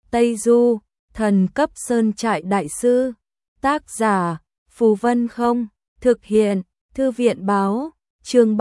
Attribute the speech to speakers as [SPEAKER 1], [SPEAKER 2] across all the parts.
[SPEAKER 1] Tây Du, thần cấp sơn trại đại sư. Tác giả, Phù Vân Không. Thực hiện, Thư viện báo. Chương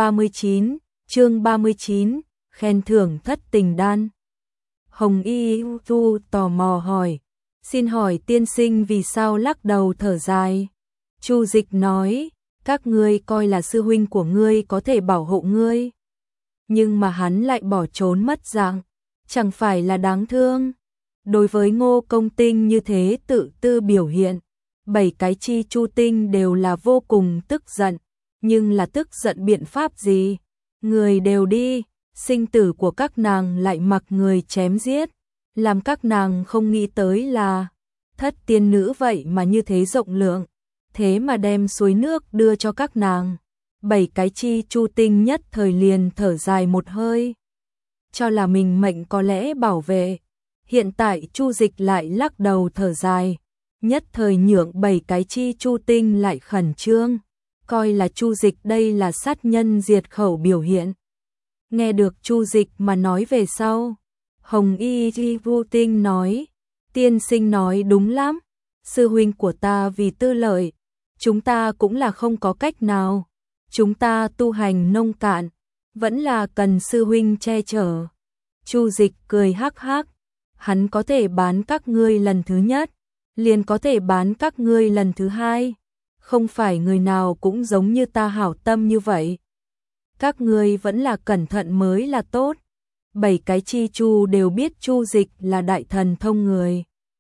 [SPEAKER 1] 39, khen thưởng thất tình đan. Hồng Y Tu tò mò hỏi, xin hỏi tiên sinh vì sao lắc đầu thở dài? Chu Dịch nói, các ngươi coi là sư huynh của ngươi có thể bảo hộ ngươi. Nhưng mà hắn lại bỏ trốn mất dạng, chẳng phải là đáng thương. Đối với Ngô Công Tinh như thế tự tư biểu hiện, 7 cái Chi Chu Tinh đều là vô cùng tức giận, nhưng là tức giận biện pháp gì? Người đều đi, sinh tử của các nàng lại mặc người chém giết, làm các nàng không nghĩ tới là thất tiên nữ vậy mà như thế rộng lượng, thế mà đem suối nước đưa cho các nàng. 7 cái Chi Chu Tinh nhất thời liền thở dài một hơi, cho là mình mệnh có lẽ bảo vệ. Hiện tại Chu Dịch lại lắc đầu thở dài, nhất thời nhượng 7 cái Chi Chu Tinh lại khẩn trương, coi là Chu Dịch đây là sát nhân diệt khẩu biểu hiện. Nghe được Chu Dịch mà nói về sau, Hồng Y Vu Tinh nói, tiên sinh nói đúng lắm, sư huynh của ta vì tư lợi, chúng ta cũng là không có cách nào, chúng ta tu hành nông cạn, vẫn là cần sư huynh che chở. Chu Dịch cười hắc hắc, hắn có thể bán các ngươi lần thứ nhất, liền có thể bán các ngươi lần thứ hai, không phải người nào cũng giống như ta hảo tâm như vậy. Các ngươi vẫn là cẩn thận mới là tốt. 7 cái Chi Chu đều biết Chu Dịch là đại thần thông người.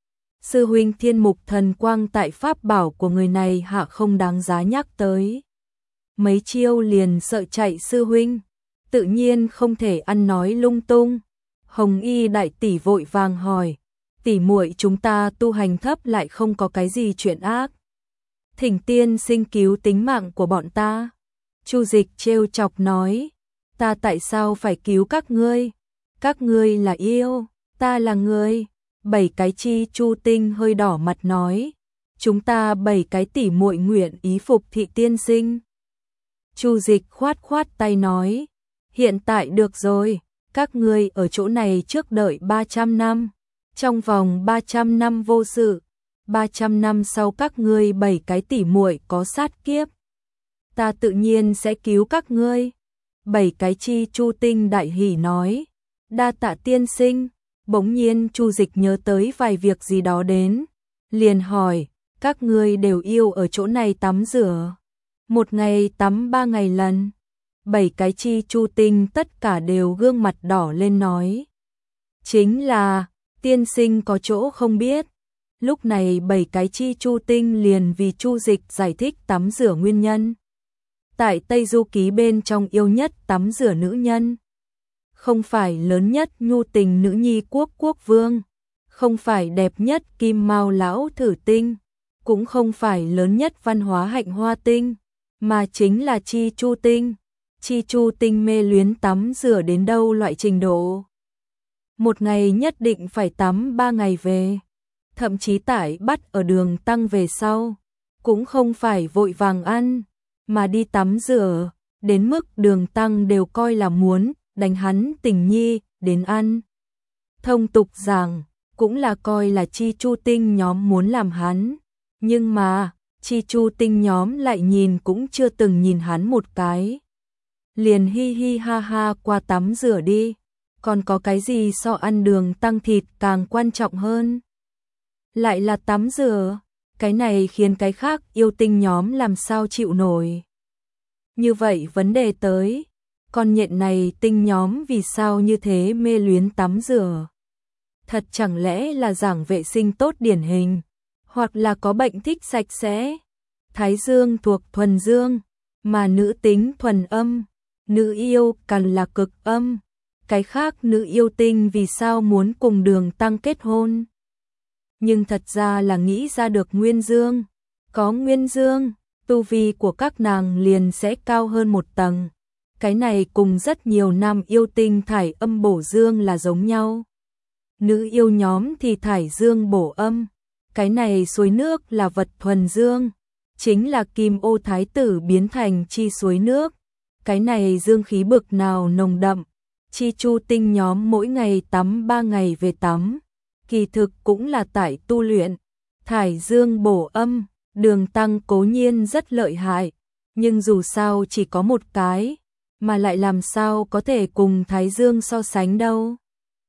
[SPEAKER 1] Sư huynh thiên mục thần quang tại pháp bảo của người này hạ không đáng giá nhắc tới. Mấy chiêu liền sợ chạy sư huynh, tự nhiên không thể ăn nói lung tung. Hồng Y đại tỷ vội vàng hỏi, tỷ muội chúng ta tu hành thấp lại không có cái gì chuyện ác, thỉnh tiên sinh cứu tính mạng của bọn ta. Chu Dịch trêu chọc nói, ta tại sao phải cứu các ngươi? Các ngươi là yêu, ta là người. 7 cái Chi Chu Tinh hơi đỏ mặt nói, chúng ta 7 cái tỷ muội nguyện ý phục thị tiên sinh. Chu Dịch khoát khoát tay nói, hiện tại được rồi, các ngươi ở chỗ này trước đợi 300 năm, trong vòng 300 năm vô sự, 300 năm sau các ngươi 7 cái tỷ muội có sát kiếp, ta tự nhiên sẽ cứu các ngươi. 7 cái Chi Chu Tinh đại hỉ nói, đa tạ tiên sinh. Bỗng nhiên Chu Dịch nhớ tới vài việc gì đó đến, liền hỏi, các ngươi đều yêu ở chỗ này tắm rửa, một ngày tắm 3 ngày lần? 7 cái Chi Chu Tinh tất cả đều gương mặt đỏ lên nói, chính là, tiên sinh có chỗ không biết. Lúc này 7 cái Chi Chu Tinh liền vì Chu Dịch giải thích tắm rửa nguyên nhân. Tại Tây Du Ký bên trong yêu nhất tắm rửa nữ nhân, không phải lớn nhất nhu tình nữ nhi quốc vương, không phải đẹp nhất kim mao lão thử tinh, cũng không phải lớn nhất văn hóa hạnh hoa tinh, mà chính là Chi Chu Tinh. Chi Chu Tinh mê luyến tắm rửa đến đâu loại trình độ, một ngày nhất định phải tắm 3 ngày về, thậm chí tải bắt ở đường tăng về sau, cũng không phải vội vàng ăn, mà đi tắm rửa, đến mức đường tăng đều coi là muốn đánh hắn tình nhi đến ăn. Thông tục rằng, cũng là coi là Chi Chu Tinh nhóm muốn làm hắn, nhưng mà Chi Chu Tinh nhóm lại nhìn cũng chưa từng nhìn hắn một cái, liền hi hi ha ha qua tắm rửa đi, còn có cái gì so ăn đường tăng thịt càng quan trọng hơn? Lại là tắm rửa, cái này khiến cái khác yêu tinh nhóm làm sao chịu nổi. Như vậy vấn đề tới, con nhện này tinh nhóm vì sao như thế mê luyến tắm rửa? Thật chẳng lẽ là giảng vệ sinh tốt điển hình, hoặc là có bệnh thích sạch sẽ? Thái dương thuộc thuần dương, mà nữ tính thuần âm, nữ yêu càng là cực âm. Cái khác nữ yêu tinh vì sao muốn cùng đường tăng kết hôn? Nhưng thật ra là nghĩ ra được nguyên dương. Có nguyên dương, tu vi của các nàng liền sẽ cao hơn một tầng. Cái này cùng rất nhiều nam yêu tinh thải âm bổ dương là giống nhau. Nữ yêu nhóm thì thải dương bổ âm. Cái này suối nước là vật thuần dương, chính là Kim Ô Thái tử biến thành chi suối nước. Cái này dương khí bực nào nồng đậm, Chi Chu Tinh nhóm mỗi ngày tắm 3 ngày về tắm. kỳ thực cũng là tại tu luyện. Thải dương bổ âm, Đường Tăng cố nhiên rất lợi hại, nhưng dù sao chỉ có một cái, mà lại làm sao có thể cùng Thái Dương so sánh đâu.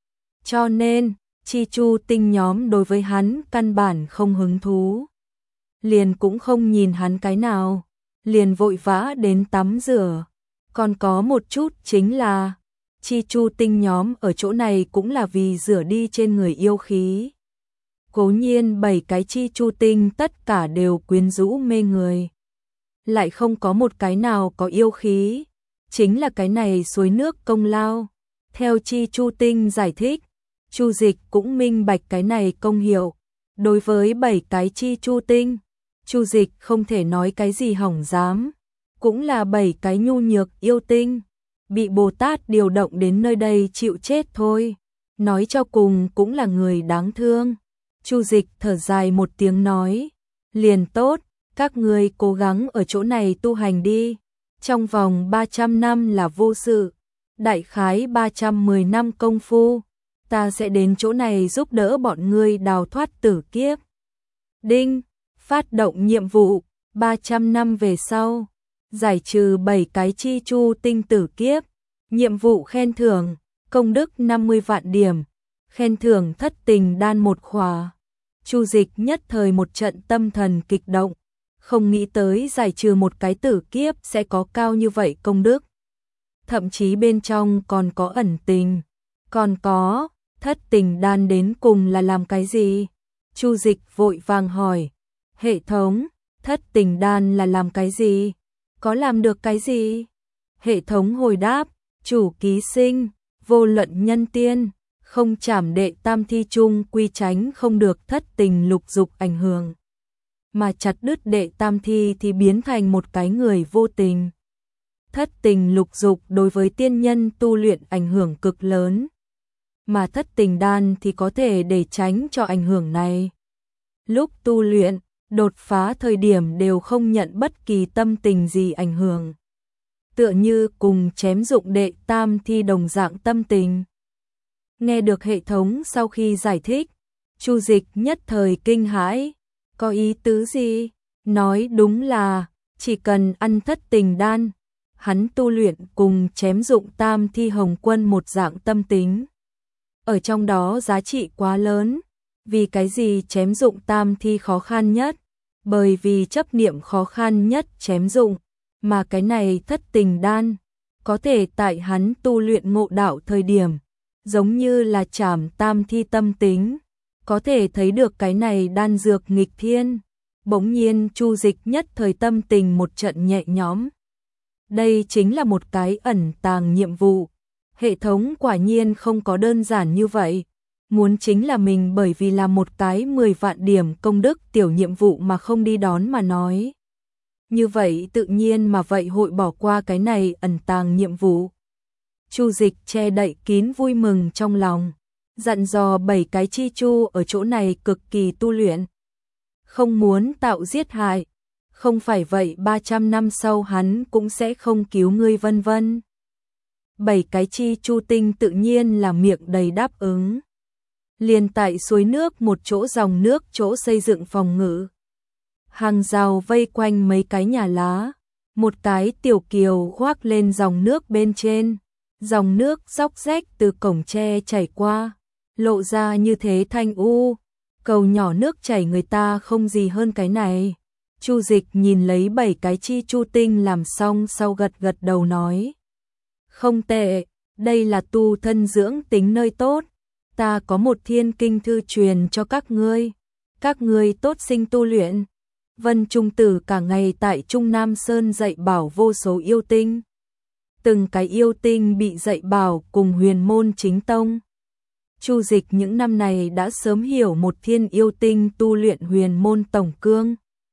[SPEAKER 1] Cho nên, Chi Chu Tinh nhóm đối với hắn căn bản không hứng thú. Liền cũng không nhìn hắn cái nào, liền vội vã đến tắm rửa. Còn có một chút chính là, Chi Chu Tinh nhóm ở chỗ này cũng là vì rửa đi trên người yêu khí. Cố nhiên 7 cái Chi Chu Tinh tất cả đều quyến rũ mê người. Lại không có một cái nào có yêu khí, chính là cái này suối nước công lao. Theo Chi Chu Tinh giải thích, Chu Dịch cũng minh bạch cái này công hiệu. Đối với 7 cái Chi Chu Tinh, Chu Dịch không thể nói cái gì hỏng dám. Cũng là 7 cái nhu nhược yêu tinh, bị Bồ Tát điều động đến nơi đây chịu chết thôi. Nói cho cùng cũng là người đáng thương. Chu Dịch thở dài một tiếng nói, liền tốt, các ngươi cố gắng ở chỗ này tu hành đi. Trong vòng 300 năm là vô sự, đại khái 310 năm công phu, ta sẽ đến chỗ này giúp đỡ bọn ngươi đào thoát tử kiếp. Đinh, phát động nhiệm vụ, 300 năm về sau, giải trừ 7 cái Chi Chu Tinh tử kiếp. Nhiệm vụ khen thưởng, công đức 50 vạn điểm, khen thưởng thất tình đan một khỏa. Chu Dịch nhất thời một trận tâm thần kịch động, không nghĩ tới giải trừ một cái tử kiếp sẽ có cao như vậy công đức. Thậm chí bên trong còn có ẩn tình, còn có thất tình đan đến cùng là làm cái gì? Chu Dịch vội vàng hỏi, hệ thống, thất tình đan là làm cái gì? Có làm được cái gì? Hệ thống hồi đáp, chủ ký sinh, vô luận nhân tiên, không trảm đệ tam thi chung quy tránh không được thất tình lục dục ảnh hưởng. Mà chặt đứt đệ tam thi thì biến thành một cái người vô tình. Thất tình lục dục đối với tiên nhân tu luyện ảnh hưởng cực lớn. Mà thất tình đan thì có thể để tránh cho ảnh hưởng này. Lúc tu luyện, đột phá thời điểm đều không nhận bất kỳ tâm tình gì ảnh hưởng. Tựa như cùng chém dụng đệ tam thi đồng dạng tâm tình. Nghe được hệ thống sau khi giải thích, Chu Dịch nhất thời kinh hãi, có ý tứ gì? Nói đúng là, chỉ cần ăn thất tình đan, hắn tu luyện cùng chém dụng tam thi hồng quân một dạng tâm tính. Ở trong đó giá trị quá lớn, vì cái gì chém dụng tam thi khó khăn nhất? Bởi vì chấp niệm khó khăn nhất chém dụng, mà cái này thất tình đan, có thể tại hắn tu luyện ngộ đạo thời điểm, giống như là trảm tam thi tâm tính, có thể thấy được cái này đan dược nghịch thiên. Bỗng nhiên Chu Dịch nhất thời tâm tình một trận nhẹ nhõm. Đây chính là một cái ẩn tàng nhiệm vụ. Hệ thống quả nhiên không có đơn giản như vậy. Muốn chính là mình bởi vì là một cái 10 vạn điểm công đức tiểu nhiệm vụ mà không đi đón mà nói. Như vậy tự nhiên mà vậy hội bỏ qua cái này ẩn tàng nhiệm vụ. Chu Dịch che đậy kín vui mừng trong lòng, dặn dò 7 cái Chi Chu ở chỗ này cực kỳ tu luyện. Không muốn tạo giết hại, không phải vậy 300 năm sau hắn cũng sẽ không cứu ngươi vân vân. 7 cái Chi Chu Tinh tự nhiên là miệng đầy đáp ứng. Liền tại suối nước một chỗ dòng nước chỗ xây dựng phòng ngự. Hàng rào vây quanh mấy cái nhà lá, một cái tiểu kiều khoác lên dòng nước bên trên. Dòng nước róc rách từ cổng tre chảy qua, lộ ra như thế thanh u, cầu nhỏ nước chảy người ta không gì hơn cái này. Chu Dịch nhìn lấy 7 cái Chi Chu Tinh làm xong sau gật gật đầu nói. Không tệ, đây là tu thân dưỡng tính nơi tốt, ta có một thiên kinh thư truyền cho các ngươi tốt sinh tu luyện. Vân Trung Tử cả ngày tại Trung Nam Sơn dạy bảo vô số yêu tinh. Từng cái yêu tinh bị dạy bảo cùng huyền môn chính tông. Chu Dịch những năm này đã sớm hiểu một thiên yêu tinh tu luyện huyền môn tổng cương.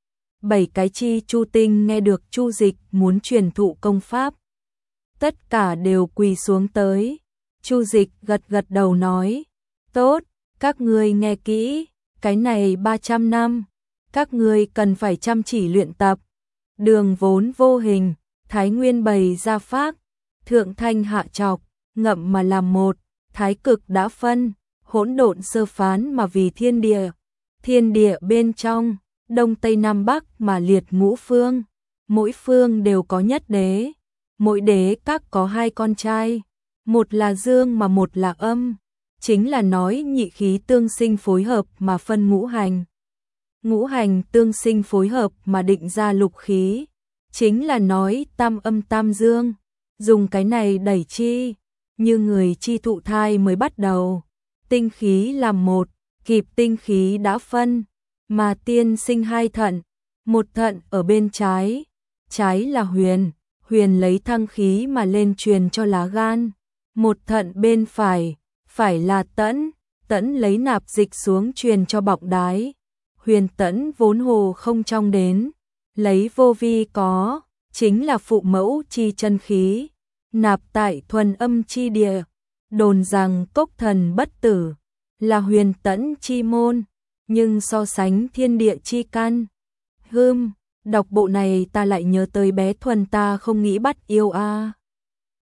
[SPEAKER 1] 7 cái Chi Chu Tinh nghe được Chu Dịch muốn truyền thụ công pháp, tất cả đều quỳ xuống tới. Chu Dịch gật gật đầu nói, tốt, các ngươi nghe kỹ, cái này 300 năm, các ngươi cần phải chăm chỉ luyện tập. Đường vốn vô hình, Thái Nguyên bày ra pháp, thượng thanh hạ trọc, ngậm mà làm một, thái cực đã phân, hỗn độn sơ phán mà vì thiên địa bên trong, đông tây nam bắc mà liệt ngũ phương, mỗi phương đều có nhất đế, mỗi đế các có hai con trai, một là dương mà một là âm, chính là nói nhị khí tương sinh phối hợp mà phân ngũ hành. Ngũ hành tương sinh phối hợp mà định ra lục khí, chính là nói tam âm tam dương, dùng cái này đẩy chi, như người chi thụ thai mới bắt đầu, tinh khí làm một, kịp tinh khí đã phân, mà tiên sinh hai thận, một thận ở bên trái, trái là huyền, huyền lấy thăng khí mà lên truyền cho lá gan, một thận bên phải, phải là tẫn, tẫn lấy nạp dịch xuống truyền cho bọng đái, huyền tẫn vốn hồ không trong đến, lấy vô vi có, chính là phụ mẫu chi chân khí, nạp tại thuần âm chi địa, đồn rằng cốc thần bất tử, là huyền tẫn chi môn, nhưng so sánh thiên địa chi căn. Đọc bộ này ta lại nhớ tới bé Thuần ta không nghĩ bắt yêu a.